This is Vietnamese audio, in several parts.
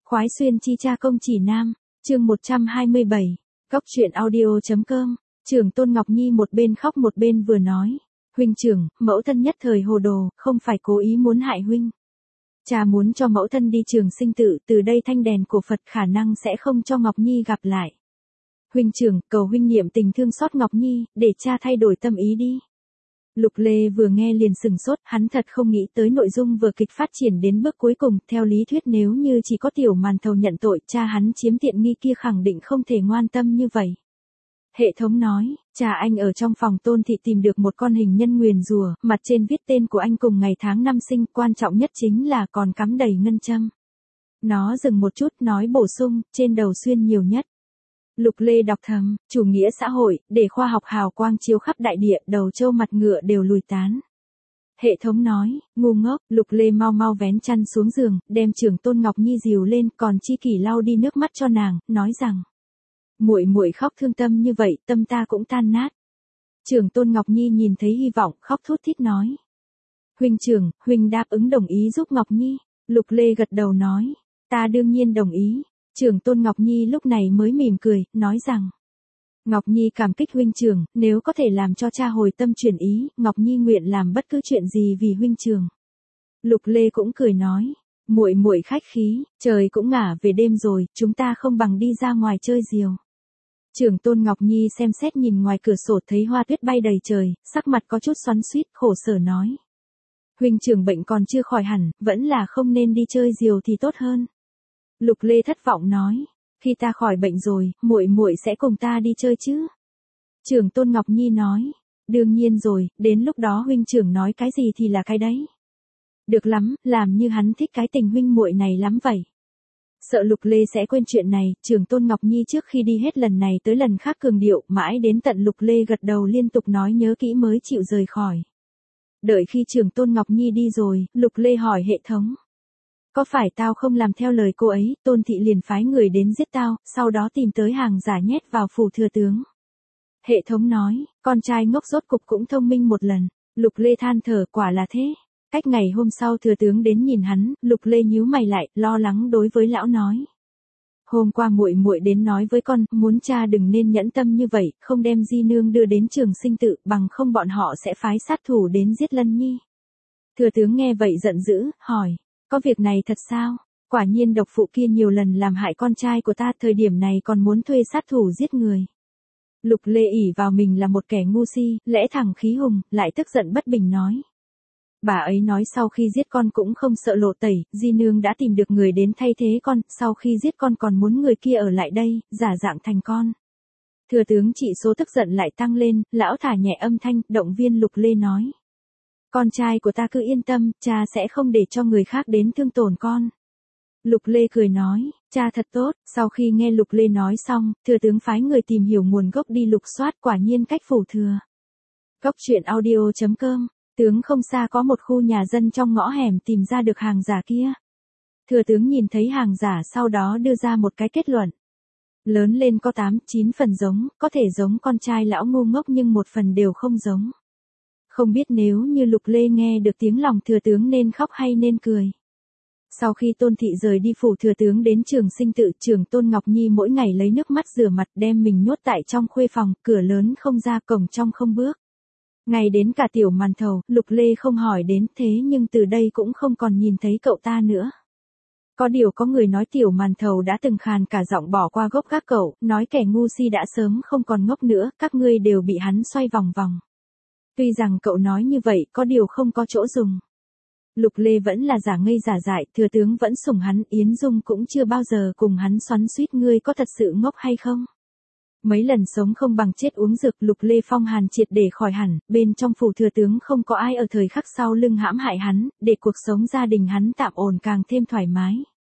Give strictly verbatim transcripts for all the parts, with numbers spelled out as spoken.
Khoái xuyên chi cha công chỉ nam, chương một trăm hai mươi bảy, Góc truyện audio.com, Trưởng Tôn Ngọc Nhi một bên khóc một bên vừa nói, huynh trưởng, mẫu thân nhất thời hồ đồ, không phải cố ý muốn hại huynh. Cha muốn cho mẫu thân đi trường sinh tự, từ đây thanh đèn của Phật khả năng sẽ không cho Ngọc Nhi gặp lại. Huynh trưởng, cầu huynh niệm tình thương xót Ngọc Nhi, để cha thay đổi tâm ý đi. Lục Lê vừa nghe liền sừng sốt, hắn thật không nghĩ tới nội dung vừa kịch phát triển đến bước cuối cùng, theo lý thuyết nếu như chỉ có tiểu màn thầu nhận tội, cha hắn chiếm tiện nghi kia khẳng định không thể ngoan tâm như vậy. Hệ thống nói, cha anh ở trong phòng Tôn thị tìm được một con hình nhân nguyền rủa, mặt trên viết tên của anh cùng ngày tháng năm sinh, quan trọng nhất chính là còn cắm đầy ngân châm. Nó dừng một chút, nói bổ sung, trên đầu xuyên nhiều nhất. Lục Lê đọc thầm, chủ nghĩa xã hội, để khoa học hào quang chiếu khắp đại địa, đầu trâu mặt ngựa đều lùi tán. Hệ thống nói, ngu ngốc, Lục Lê mau mau vén chăn xuống giường, đem Trưởng Tôn Ngọc Nhi dìu lên, còn Chi Kỷ lau đi nước mắt cho nàng, nói rằng, muội muội khóc thương tâm như vậy, tâm ta cũng tan nát. Trưởng Tôn Ngọc Nhi nhìn thấy hy vọng, khóc thút thít nói, huynh trưởng, huynh đáp ứng đồng ý giúp Ngọc Nhi. Lục Lê gật đầu nói, ta đương nhiên đồng ý. Trưởng Tôn Ngọc Nhi lúc này mới mỉm cười, nói rằng, Ngọc Nhi cảm kích huynh trưởng, nếu có thể làm cho cha hồi tâm chuyển ý, Ngọc Nhi nguyện làm bất cứ chuyện gì vì huynh trưởng. Lục Lê cũng cười nói, muội muội khách khí, trời cũng ngả về đêm rồi, chúng ta không bằng đi ra ngoài chơi diều. Trưởng Tôn Ngọc Nhi xem xét nhìn ngoài cửa sổ thấy hoa tuyết bay đầy trời, sắc mặt có chút xoắn xuýt, khổ sở nói, huynh trưởng bệnh còn chưa khỏi hẳn, vẫn là không nên đi chơi diều thì tốt hơn. Lục Lê thất vọng nói, khi ta khỏi bệnh rồi, muội muội sẽ cùng ta đi chơi chứ? Trưởng Tôn Ngọc Nhi nói, đương nhiên rồi, đến lúc đó huynh trưởng nói cái gì thì là cái đấy. Được lắm, làm như hắn thích cái tình huynh muội này lắm vậy. Sợ Lục Lê sẽ quên chuyện này, Trưởng Tôn Ngọc Nhi trước khi đi hết lần này tới lần khác cường điệu, mãi đến tận Lục Lê gật đầu liên tục nói nhớ kỹ mới chịu rời khỏi. Đợi khi Trưởng Tôn Ngọc Nhi đi rồi, Lục Lê hỏi hệ thống. Có phải tao không làm theo lời cô ấy, Tôn thị liền phái người đến giết tao, sau đó tìm tới hàng giả nhét vào phủ thừa tướng. Hệ thống nói, con trai ngốc rốt cục cũng thông minh một lần. Lục Lê than thở, quả là thế. Cách ngày hôm sau thừa tướng đến nhìn hắn, Lục Lê nhíu mày lại, lo lắng đối với lão nói. Hôm qua muội muội đến nói với con, muốn cha đừng nên nhẫn tâm như vậy, không đem Di Nương đưa đến trường sinh tự, bằng không bọn họ sẽ phái sát thủ đến giết Lân Nhi. Thừa tướng nghe vậy giận dữ, hỏi. Có việc này thật sao? Quả nhiên độc phụ kia nhiều lần làm hại con trai của ta, thời điểm này còn muốn thuê sát thủ giết người. Lục Lê ỷ vào mình là một kẻ ngu si, lẽ thẳng khí hùng, lại tức giận bất bình nói. Bà ấy nói sau khi giết con cũng không sợ lộ tẩy, Di Nương đã tìm được người đến thay thế con, sau khi giết con còn muốn người kia ở lại đây, giả dạng thành con. Thừa tướng trị số tức giận lại tăng lên, lão thả nhẹ âm thanh, động viên Lục Lê nói. Con trai của ta cứ yên tâm, cha sẽ không để cho người khác đến thương tổn con. Lục Lê cười nói, cha thật tốt. Sau khi nghe Lục Lê nói xong, thừa tướng phái người tìm hiểu nguồn gốc đi lục soát, quả nhiên cách phủ thừa. Góc truyện audio.com, tướng không xa có một khu nhà dân trong ngõ hẻm tìm ra được hàng giả kia. Thừa tướng nhìn thấy hàng giả sau đó đưa ra một cái kết luận. Lớn lên có tám, chín phần giống, có thể giống con trai lão ngu ngốc nhưng một phần đều không giống. Không biết nếu như Lục Lê nghe được tiếng lòng thừa tướng nên khóc hay nên cười. Sau khi Tôn thị rời đi phủ thừa tướng đến trường sinh tự, Trưởng Tôn Ngọc Nhi mỗi ngày lấy nước mắt rửa mặt đem mình nhốt tại trong khuê phòng, cửa lớn không ra cổng trong không bước. Ngày đến cả tiểu màn thầu, Lục Lê không hỏi đến thế nhưng từ đây cũng không còn nhìn thấy cậu ta nữa. Có điều có người nói tiểu màn thầu đã từng khàn cả giọng bỏ qua gốc gác cậu, nói kẻ ngu si đã sớm không còn ngốc nữa, các ngươi đều bị hắn xoay vòng vòng. Tuy rằng cậu nói như vậy, có điều không có chỗ dùng. Lục Lê vẫn là giả ngây giả dại, thừa tướng vẫn sủng hắn, Yến Dung cũng chưa bao giờ cùng hắn xoắn xuýt, ngươi có thật sự ngốc hay không? Mấy lần sống không bằng chết uống dược, Lục Lê phong hàn triệt để khỏi hẳn, bên trong phủ thừa tướng không có ai ở thời khắc sau lưng hãm hại hắn, để cuộc sống gia đình hắn tạm ổn càng thêm thoải mái.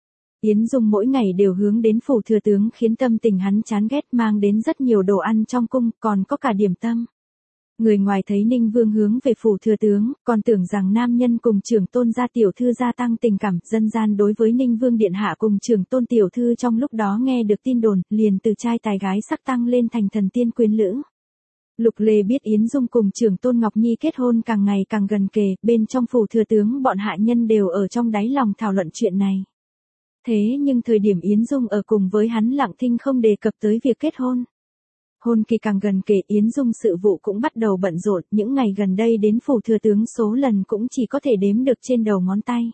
Yến Dung mỗi ngày đều hướng đến phủ thừa tướng khiến tâm tình hắn chán ghét, mang đến rất nhiều đồ ăn trong cung, còn có cả điểm tâm. Người ngoài thấy Ninh Vương hướng về phủ thừa tướng, còn tưởng rằng nam nhân cùng Trưởng Tôn gia tiểu thư gia tăng tình cảm, dân gian đối với Ninh Vương điện hạ cùng Trưởng Tôn tiểu thư trong lúc đó nghe được tin đồn, liền từ trai tài gái sắc tăng lên thành thần tiên quyến lữ. Lục Lê biết Yến Dung cùng Trưởng Tôn Ngọc Nhi kết hôn càng ngày càng gần kề, bên trong phủ thừa tướng bọn hạ nhân đều ở trong đáy lòng thảo luận chuyện này. Thế nhưng thời điểm Yến Dung ở cùng với hắn lặng thinh không đề cập tới việc kết hôn. Hôn kỳ càng gần kề Yến Dung sự vụ cũng bắt đầu bận rộn, những ngày gần đây đến phủ thừa tướng số lần cũng chỉ có thể đếm được trên đầu ngón tay.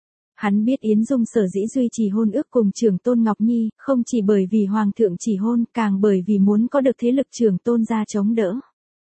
Hắn biết Yến Dung sở dĩ duy trì hôn ước cùng trưởng tôn Ngọc Nhi, không chỉ bởi vì Hoàng thượng chỉ hôn, càng bởi vì muốn có được thế lực trưởng tôn ra chống đỡ.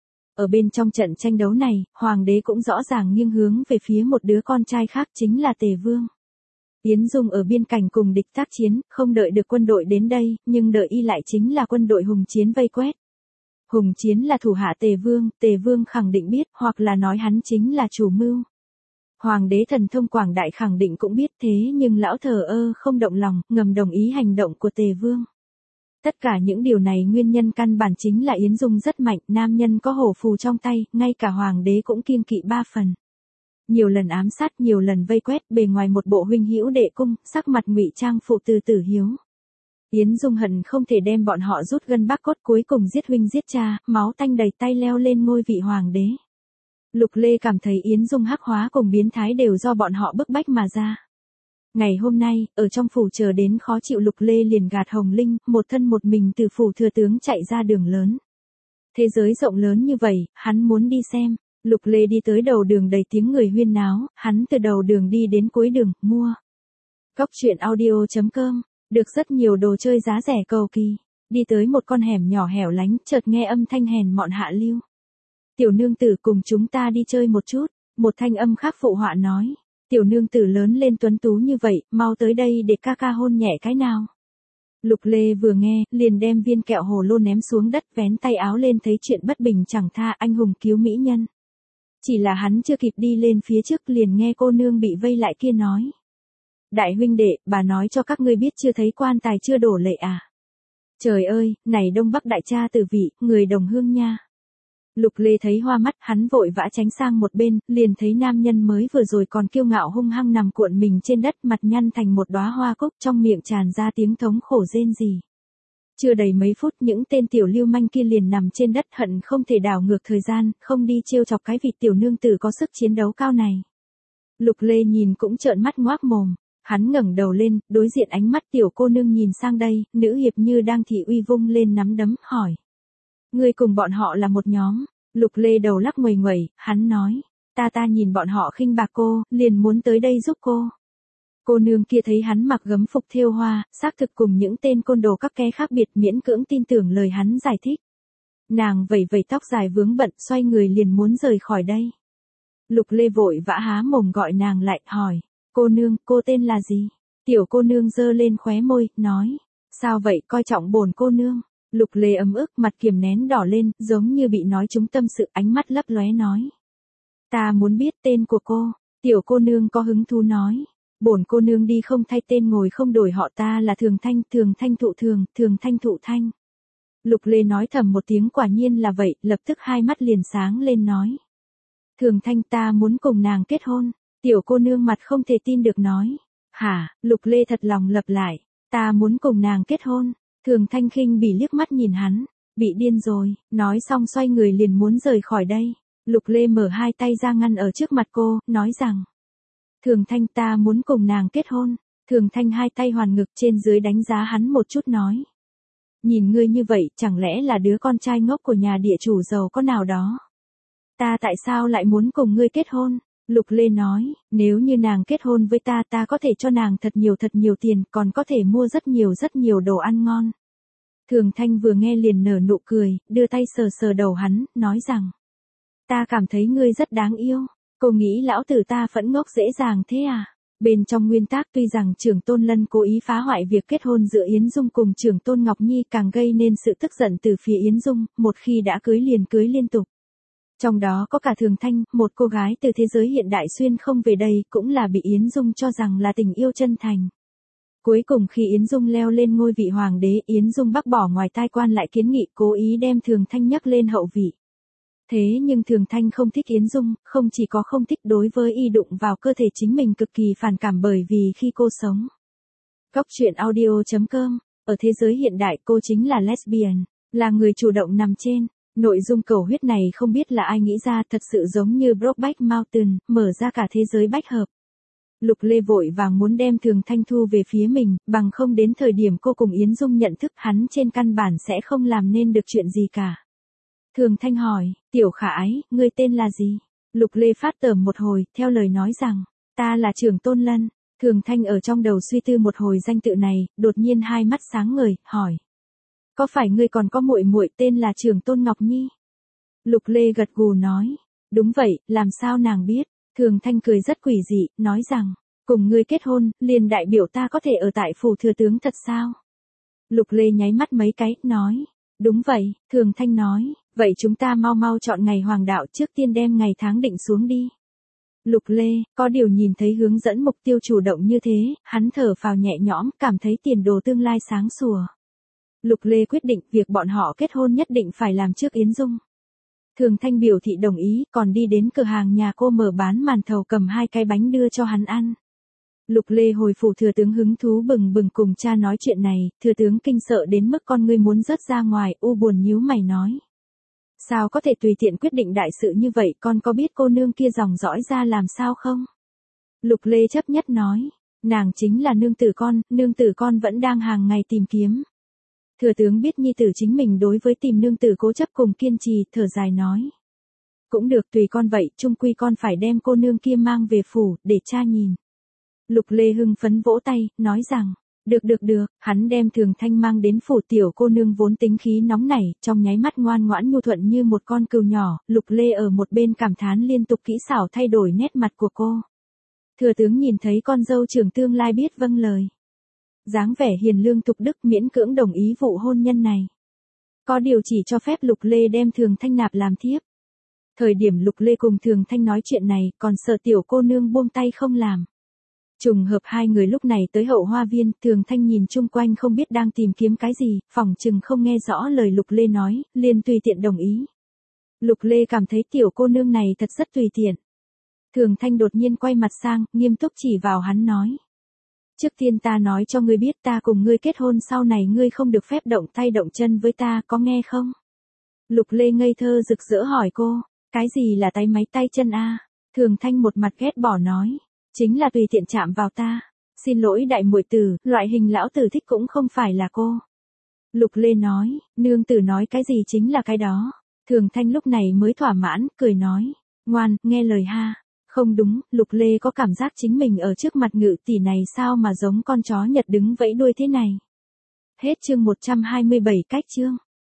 Ở bên trong trận tranh đấu này, Hoàng đế cũng rõ ràng nghiêng hướng về phía một đứa con trai khác chính là Tề Vương. Yến Dung ở biên cảnh cùng địch tác chiến, không đợi được quân đội đến đây, nhưng đợi y lại chính là quân đội Hùng Chiến vây quét. Hùng Chiến là thủ hạ Tề Vương, Tề Vương khẳng định biết, hoặc là nói hắn chính là chủ mưu. Hoàng đế thần thông quảng đại khẳng định cũng biết thế nhưng lão thờ ơ không động lòng, ngầm đồng ý hành động của Tề Vương. Tất cả những điều này nguyên nhân căn bản chính là Yến Dung rất mạnh, nam nhân có hổ phù trong tay, ngay cả hoàng đế cũng kiêng kỵ ba phần. Nhiều lần ám sát, nhiều lần vây quét, bề ngoài một bộ huynh hữu đệ cung, sắc mặt ngụy trang phụ từ tử hiếu. Yến Dung hận không thể đem bọn họ rút gân bác cốt, cuối cùng giết huynh giết cha, máu tanh đầy tay leo lên ngôi vị hoàng đế. Lục Lê cảm thấy Yến Dung hắc hóa cùng biến thái đều do bọn họ bức bách mà ra. Ngày hôm nay, ở trong phủ chờ đến khó chịu Lục Lê liền gạt Hồng Linh, một thân một mình từ phủ thừa tướng chạy ra đường lớn. Thế giới rộng lớn như vậy, hắn muốn đi xem. Lục Lê đi tới đầu đường đầy tiếng người huyên náo, hắn từ đầu đường đi đến cuối đường, mua. Góc truyện audio chấm com, được rất nhiều đồ chơi giá rẻ cầu kỳ. Đi tới một con hẻm nhỏ hẻo lánh, chợt nghe âm thanh hèn mọn hạ lưu. Tiểu nương tử cùng chúng ta đi chơi một chút, một thanh âm khác phụ họa nói. Tiểu nương tử lớn lên tuấn tú như vậy, mau tới đây để ca ca hôn nhẹ cái nào. Lục Lê vừa nghe, liền đem viên kẹo hồ lô ném xuống đất, vén tay áo lên thấy chuyện bất bình chẳng tha, anh hùng cứu mỹ nhân. Chỉ là hắn chưa kịp đi lên phía trước liền nghe cô nương bị vây lại kia nói. Đại huynh đệ, bà nói cho các ngươi biết chưa thấy quan tài chưa đổ lệ à. Trời ơi, này Đông Bắc đại cha tử vị, người đồng hương nha. Lục Lê thấy hoa mắt, hắn vội vã tránh sang một bên, liền thấy nam nhân mới vừa rồi còn kiêu ngạo hung hăng nằm cuộn mình trên đất, mặt nhăn thành một đóa hoa cúc, trong miệng tràn ra tiếng thống khổ rên rỉ. Chưa đầy mấy phút những tên tiểu lưu manh kia liền nằm trên đất hận không thể đảo ngược thời gian, không đi trêu chọc cái vị tiểu nương tử có sức chiến đấu cao này. Lục Lê nhìn cũng trợn mắt ngoác mồm, hắn ngẩng đầu lên, đối diện ánh mắt tiểu cô nương nhìn sang đây, nữ hiệp như đang thị uy vung lên nắm đấm, hỏi. Ngươi cùng bọn họ là một nhóm. Lục Lê đầu lắc nguầy nguẩy, hắn nói, ta ta nhìn bọn họ khinh bạc cô, liền muốn tới đây giúp cô. Cô nương kia thấy hắn mặc gấm phục thêu hoa, xác thực cùng những tên côn đồ các ke khác biệt, miễn cưỡng tin tưởng lời hắn giải thích. Nàng vẩy vẩy tóc dài vướng bận, xoay người liền muốn rời khỏi đây. Lục Lê vội vã há mồm gọi nàng lại, hỏi, cô nương, cô tên là gì? Tiểu cô nương giơ lên khóe môi, nói, sao vậy, coi trọng bổn cô nương. Lục Lê ấm ức, mặt kiềm nén đỏ lên, giống như bị nói trúng tâm sự, ánh mắt lấp lóe nói. Ta muốn biết tên của cô. Tiểu cô nương có hứng thú nói. Bổn cô nương đi không thay tên ngồi không đổi họ, ta là Thường Thanh, Thường Thanh thụ thường, Thường Thanh thụ thanh. Lục Lê nói thầm một tiếng, quả nhiên là vậy, lập tức hai mắt liền sáng lên nói. Thường Thanh, ta muốn cùng nàng kết hôn. Tiểu cô nương mặt không thể tin được nói. Hả? Lục Lê thật lòng lặp lại. Ta muốn cùng nàng kết hôn. Thường Thanh khinh bỉ liếc mắt nhìn hắn. Bị điên rồi. Nói xong xoay người liền muốn rời khỏi đây. Lục Lê mở hai tay ra ngăn ở trước mặt cô, nói rằng. Thường Thanh, ta muốn cùng nàng kết hôn. Thường Thanh hai tay hoàn ngực trên dưới đánh giá hắn một chút nói. Nhìn ngươi như vậy, chẳng lẽ là đứa con trai ngốc của nhà địa chủ giàu có nào đó? Ta tại sao lại muốn cùng ngươi kết hôn? Lục Lê nói, nếu như nàng kết hôn với ta, ta có thể cho nàng thật nhiều thật nhiều tiền, còn có thể mua rất nhiều rất nhiều đồ ăn ngon. Thường Thanh vừa nghe liền nở nụ cười, đưa tay sờ sờ đầu hắn, nói rằng. Ta cảm thấy ngươi rất đáng yêu. Cô nghĩ lão tử ta phẫn ngốc dễ dàng thế à? Bên trong nguyên tắc tuy rằng trưởng tôn Lân cố ý phá hoại việc kết hôn giữa Yến Dung cùng trưởng tôn Ngọc Nhi, càng gây nên sự tức giận từ phía Yến Dung, một khi đã cưới liền cưới liên tục. Trong đó có cả Thường Thanh, một cô gái từ thế giới hiện đại xuyên không về đây, cũng là bị Yến Dung cho rằng là tình yêu chân thành. Cuối cùng khi Yến Dung leo lên ngôi vị hoàng đế, Yến Dung bác bỏ ngoài tai quan lại kiến nghị, cố ý đem Thường Thanh nhắc lên hậu vị. Thế nhưng Thường Thanh không thích Yến Dung, không chỉ có không thích, đối với y đụng vào cơ thể chính mình cực kỳ phản cảm, bởi vì khi cô sống. Góc truyện audio chấm com, ở thế giới hiện đại cô chính là lesbian, là người chủ động nằm trên. Nội dung cầu huyết này không biết là ai nghĩ ra, thật sự giống như Brokeback Mountain, mở ra cả thế giới bách hợp. Lục Lê vội vàng muốn đem Thường Thanh thu về phía mình, bằng không đến thời điểm cô cùng Yến Dung nhận thức hắn trên căn bản sẽ không làm nên được chuyện gì cả. Thường Thanh hỏi, Tiểu Khả Ái, ngươi tên là gì? Lục Lê phát tởm một hồi, theo lời nói rằng, ta là Trưởng Tôn Lân. Thường Thanh ở trong đầu suy tư một hồi danh tự này, đột nhiên hai mắt sáng ngời, hỏi. Có phải ngươi còn có muội muội tên là Trưởng Tôn Ngọc Nhi? Lục Lê gật gù nói, đúng vậy, làm sao nàng biết? Thường Thanh cười rất quỷ dị, nói rằng, cùng ngươi kết hôn, liền đại biểu ta có thể ở tại phủ thừa tướng thật sao? Lục Lê nháy mắt mấy cái, nói, đúng vậy. Thường Thanh nói, vậy chúng ta mau mau chọn ngày hoàng đạo, trước tiên đem ngày tháng định xuống đi. Lục Lê, có điều nhìn thấy hướng dẫn mục tiêu chủ động như thế, hắn thở phào nhẹ nhõm, cảm thấy tiền đồ tương lai sáng sủa. Lục Lê quyết định việc bọn họ kết hôn nhất định phải làm trước Yến Dung. Thường Thanh biểu thị đồng ý, còn đi đến cửa hàng nhà cô mở bán màn thầu cầm hai cái bánh đưa cho hắn ăn. Lục Lê hồi phủ thừa tướng hứng thú bừng bừng cùng cha nói chuyện này, thừa tướng kinh sợ đến mức con ngươi muốn rớt ra ngoài, u buồn nhíu mày nói. Sao có thể tùy tiện quyết định đại sự như vậy, con có biết cô nương kia dòng dõi ra làm sao không? Lục Lê chấp nhất nói, nàng chính là nương tử con, nương tử con vẫn đang hàng ngày tìm kiếm. Thừa tướng biết nhi tử chính mình đối với tìm nương tử cố chấp cùng kiên trì, thở dài nói. Cũng được tùy con vậy, chung quy con phải đem cô nương kia mang về phủ, để cha nhìn. Lục Lê hưng phấn vỗ tay, nói rằng, được được được, hắn đem Thường Thanh mang đến phủ. Tiểu cô nương vốn tính khí nóng nảy, trong nháy mắt ngoan ngoãn nhu thuận như một con cừu nhỏ. Lục Lê ở một bên cảm thán liên tục kỹ xảo thay đổi nét mặt của cô. Thừa tướng nhìn thấy con dâu trưởng tương lai biết vâng lời. Dáng vẻ hiền lương thục đức miễn cưỡng đồng ý vụ hôn nhân này. Có điều chỉ cho phép Lục Lê đem Thường Thanh nạp làm thiếp. Thời điểm Lục Lê cùng Thường Thanh nói chuyện này, còn sợ tiểu cô nương buông tay không làm. Trùng hợp hai người lúc này tới hậu hoa viên, Thường Thanh nhìn chung quanh không biết đang tìm kiếm cái gì, phỏng chừng không nghe rõ lời Lục Lê nói, liền tùy tiện đồng ý. Lục Lê cảm thấy tiểu cô nương này thật rất tùy tiện. Thường Thanh đột nhiên quay mặt sang, nghiêm túc chỉ vào hắn nói. Trước tiên ta nói cho ngươi biết ta cùng ngươi kết hôn sau này ngươi không được phép động tay động chân với ta, có nghe không? Lục Lê ngây thơ rực rỡ hỏi cô, cái gì là tay máy tay chân a? Thường Thanh một mặt ghét bỏ nói, chính là tùy tiện chạm vào ta. Xin lỗi đại muội tử, loại hình lão tử thích cũng không phải là cô. Lục Lê nói, nương tử nói cái gì chính là cái đó. Thường Thanh lúc này mới thỏa mãn, cười nói, ngoan, nghe lời ha. Không đúng, Lục Lê có cảm giác chính mình ở trước mặt Ngự tỷ này sao mà giống con chó Nhật đứng vẫy đuôi thế này. Hết chương một trăm hai mươi bảy cách chương.